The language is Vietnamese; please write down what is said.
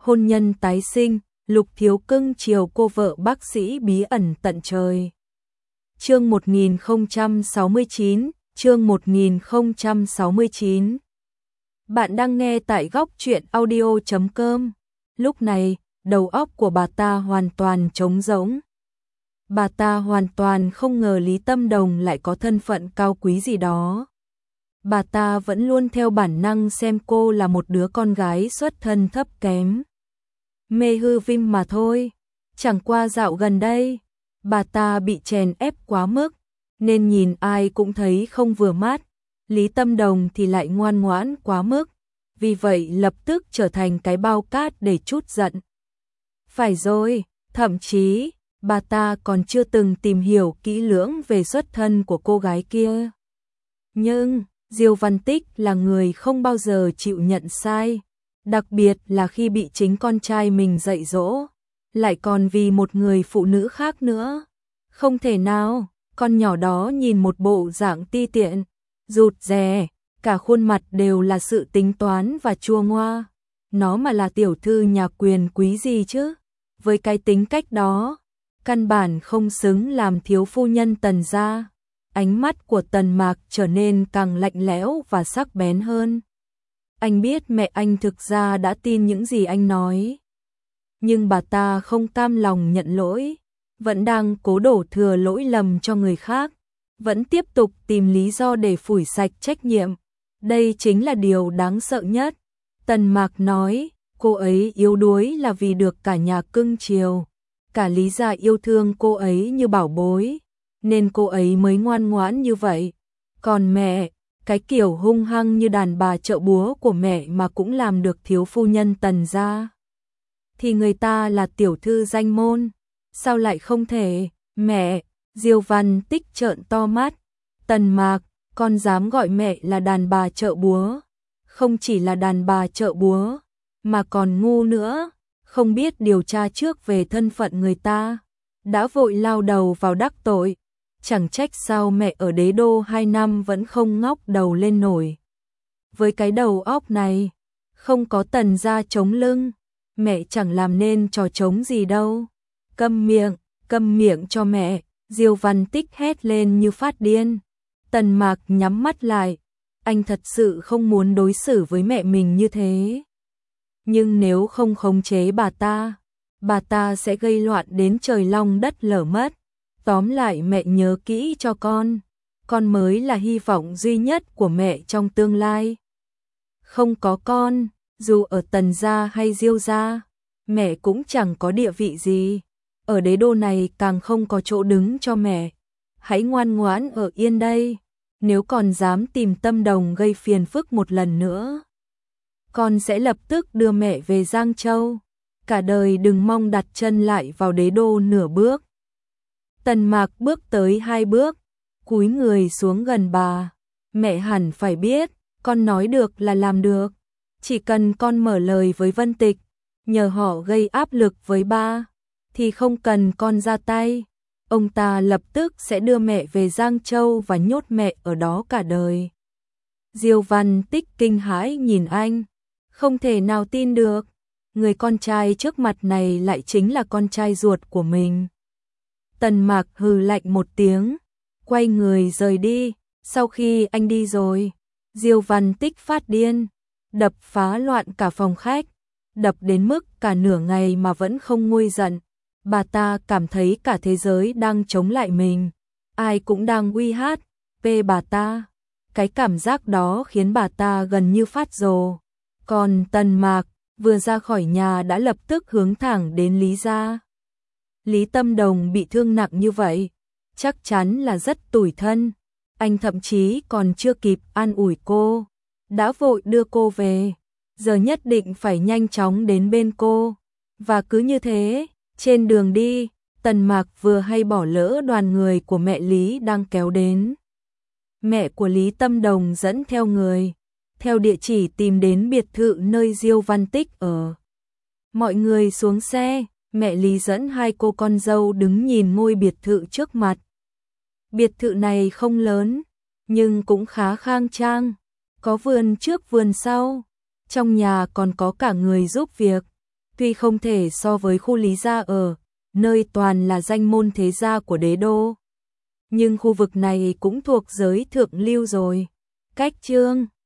hôn nhân tái sinh, Lục Thiếu cưng chiều cô vợ bác sĩ bí ẩn tận trời. Chương 1069, chương 1069. Bạn đang nghe tại góc truyện audio.com. Lúc này, đầu óc của bà ta hoàn toàn trống rỗng. Bà ta hoàn toàn không ngờ Lý Tâm Đồng lại có thân phận cao quý gì đó. Bà ta vẫn luôn theo bản năng xem cô là một đứa con gái xuất thân thấp kém. Mê hư vinh mà thôi. Chẳng qua dạo gần đây, bà ta bị chèn ép quá mức, nên nhìn ai cũng thấy không vừa mắt. Lý Tâm Đồng thì lại ngoan ngoãn quá mức, vì vậy lập tức trở thành cái bao cát để trút giận. Phải rồi, thậm chí, bà ta còn chưa từng tìm hiểu kỹ lưỡng về xuất thân của cô gái kia. Nhưng, Diêu Văn Tích là người không bao giờ chịu nhận sai, đặc biệt là khi bị chính con trai mình dạy dỗ, lại còn vì một người phụ nữ khác nữa. Không thể nào, con nhỏ đó nhìn một bộ dạng ti tiện, rụt rè, cả khuôn mặt đều là sự tính toán và chua ngoa. Nó mà là tiểu thư nhà quyền quý gì chứ? Với cái tính cách đó, căn bản không xứng làm thiếu phu nhân Tần gia. Ánh mắt của Tần Mạc trở nên càng lạnh lẽo và sắc bén hơn. Anh biết mẹ anh thực ra đã tin những gì anh nói. Nhưng bà ta không cam lòng nhận lỗi, vẫn đang cố đổ thừa lỗi lầm cho người khác, vẫn tiếp tục tìm lý do để phủi sạch trách nhiệm. Đây chính là điều đáng sợ nhất. Tần Mạc nói, cô ấy yếu đuối là vì được cả nhà cưng chiều. Cả Lý gia yêu thương cô ấy như bảo bối, nên cô ấy mới ngoan ngoãn như vậy. Còn mẹ, cái kiểu hung hăng như đàn bà chợ búa của mẹ mà cũng làm được thiếu phu nhân Tần gia. Thì người ta là tiểu thư danh môn, sao lại không thể? Mẹ, Diêu Văn Tích trợn to mắt. Tần Mạc, con dám gọi mẹ là đàn bà chợ búa? Không chỉ là đàn bà chợ búa, mà còn ngu nữa, không biết điều tra trước về thân phận người ta, đã vội lao đầu vào đắc tội. Chẳng trách sao mẹ ở đế đô 2 năm vẫn không ngóc đầu lên nổi. Với cái đầu óc này, không có Tần gia chống lưng, mẹ chẳng làm nên trò trống gì đâu. Câm miệng cho mẹ, Diêu Văn Tích hét lên như phát điên. Tần Mạc nhắm mắt lại, anh thật sự không muốn đối xử với mẹ mình như thế. Nhưng nếu không khống chế bà ta sẽ gây loạn đến trời long đất lở mất. Tóm lại mẹ nhớ kỹ cho con mới là hy vọng duy nhất của mẹ trong tương lai. Không có con, dù ở Tần gia hay Diêu gia, mẹ cũng chẳng có địa vị gì. Ở đế đô này càng không có chỗ đứng cho mẹ. Hãy ngoan ngoãn ở yên đây, nếu còn dám tìm Tâm Đồng gây phiền phức một lần nữa, con sẽ lập tức đưa mẹ về Giang Châu. Cả đời đừng mong đặt chân lại vào đế đô nửa bước. Tần Mạc bước tới 2 bước, cúi người xuống gần bà. Mẹ hẳn phải biết, con nói được là làm được. Chỉ cần con mở lời với Vân Tịch, nhờ họ gây áp lực với ba, thì không cần con ra tay. Ông ta lập tức sẽ đưa mẹ về Giang Châu và nhốt mẹ ở đó cả đời. Diêu Văn Tích kinh hãi nhìn anh, không thể nào tin được. Người con trai trước mặt này lại chính là con trai ruột của mình. Tần Mạc hừ lạnh một tiếng, quay người rời đi. Sau khi anh đi rồi, Diêu Văn Tích phát điên, đập phá loạn cả phòng khách, đập đến mức cả nửa ngày mà vẫn không nguôi giận. Bà ta cảm thấy cả thế giới đang chống lại mình, ai cũng đang uy hát về bà ta. Cái cảm giác đó khiến bà ta gần như phát rồ. Còn Tần Mạc vừa ra khỏi nhà đã lập tức hướng thẳng đến Lý gia. Lý Tâm Đồng bị thương nặng như vậy, chắc chắn là rất tủi thân. Anh thậm chí còn chưa kịp an ủi cô, đã vội đưa cô về. Giờ nhất định phải nhanh chóng đến bên cô. Và cứ như thế, trên đường đi, Tần Mạc vừa hay bỏ lỡ đoàn người của mẹ Lý đang kéo đến. Mẹ của Lý Tâm Đồng dẫn theo người, theo địa chỉ tìm đến biệt thự nơi Diêu Văn Tích ở. Mọi người xuống xe, mẹ Lý dẫn 2 cô con dâu đứng nhìn ngôi biệt thự trước mặt. Biệt thự này không lớn, nhưng cũng khá khang trang, có vườn trước vườn sau, trong nhà còn có cả người giúp việc. Tuy không thể so với khu Lý gia ở, nơi toàn là danh môn thế gia của đế đô, nhưng khu vực này cũng thuộc giới thượng lưu rồi. Cách Chương